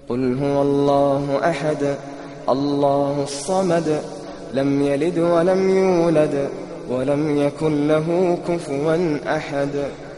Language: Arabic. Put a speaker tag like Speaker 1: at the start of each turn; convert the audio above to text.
Speaker 1: قل هو الله أحد الله الصمد لم يلد ولم يولد ولم يكن له كفوا أحد.